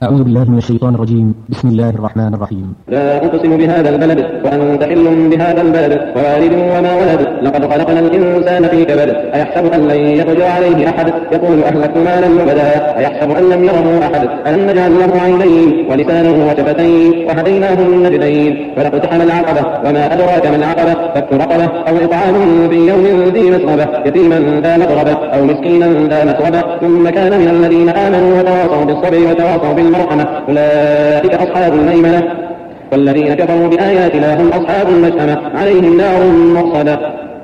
أعوذ بالله من الشيطان الرجيم. بسم الله الرحمن الرحيم. لا أقسم بهذا البلد وأنت حل بهذا البلد ووالد وما ولد لقد خلقنا الإنسان في كبد أيحسب أن لن يقدر عليه أحد يقول أهلكت مالا لبدا أيحسب أن لم يره أحد ألم نجعل له عينين ولسانا وشفتين وهديناه النجدين فلاقتحم العقبة وما أدراك ما العقبة فك رقبة أو إطعام في يوم ذي مسغبة يتيما ذا مقربة أو مسكينا ذا مسغبة ثم كان من الذين آمنوا وتواصوا بالصبر وتواصوا بالمرحمة أولئك أصحاب الميمنة والذين كفروا بآياتنا هم أصحاب المشأمة عليهم نار مؤصدة